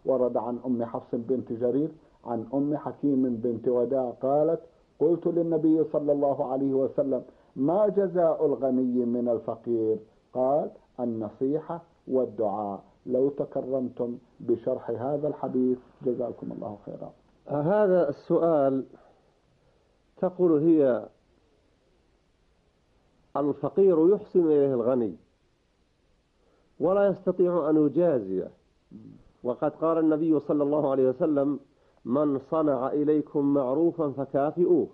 ورد عن أم حفص بنت جرير عن أم حكيم بنت وداع قالت: قلت للنبي صلى الله عليه وسلم: ما جزاء الغني من الفقير؟ قال: النصيحة والدعاء. لو تكرمتم بشرح هذا الحديث جزاكم الله خيرا. هذا السؤال تقول هي الفقير يحسن إليه الغني ولا يستطيع أن يجازيه، وقد قال النبي صلى الله عليه وسلم: من صنع إليكم معروفا فكافئوه.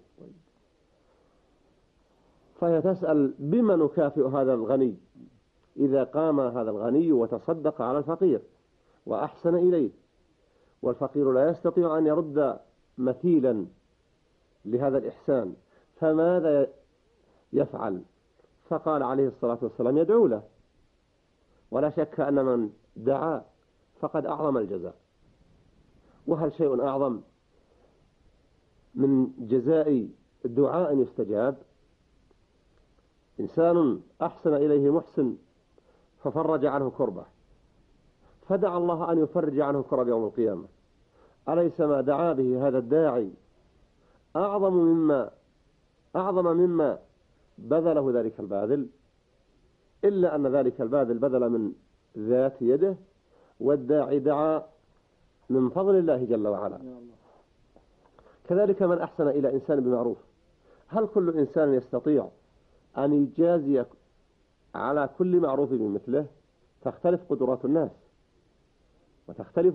فهي تسأل بما نكافئ هذا الغني إذا قام هذا الغني وتصدق على الفقير وأحسن إليه، والفقير لا يستطيع أن يرد مثيلا لهذا الإحسان، فماذا يفعل؟ فقال عليه الصلاة والسلام: يدعو له. ولا شك أن من دعا فقد أعظم الجزاء، وهل شيء أعظم من جزاء الدعاء يستجاب؟ إنسان أحسن إليه محسن ففرج عنه كربه، فدعا الله أن يفرج عنه كرب يوم القيامة، أليس ما دعا به هذا الداعي أعظم مما بذله ذلك الباذل؟ إلا أن ذلك الباذل بذل من ذات يده، والداعي دعا من فضل الله جل وعلا. كذلك من أحسن إلى إنسان بمعروف، هل كل إنسان يستطيع أن يجازي على كل معروف بمثله؟ تختلف قدرات الناس وتختلف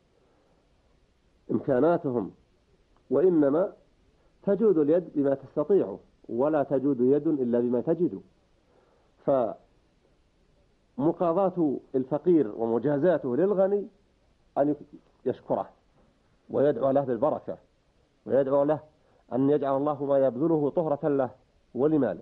إمكاناتهم، وإنما تجود اليد بما تستطيع، ولا تجود يد إلا بما تجد. فمقاضاة الفقير ومجازاته للغني أن يشكره ويدعو له بالبركة، ويدعو له أن يجعل الله ما يبذله طهرة له ولماله.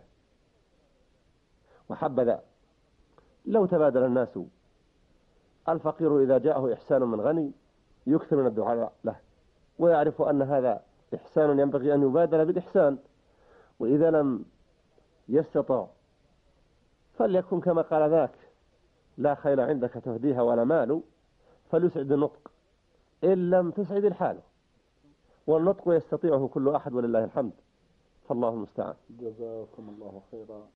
وحبذا لو تبادل الناس، الفقير إذا جاءه إحسان من غني يكثر من الدعاء له، ويعرف أن هذا إحسان ينبغي أن يبادل بالإحسان، وإذا لم يستطع فليكن كما قال ذاك: لا خيل عندك تهديها ولا مال، فليسعد النطق إن لم تسعد الحال، والنطق يستطيعه كل أحد ولله الحمد، فالله المستعان. جزاكم الله خيرا.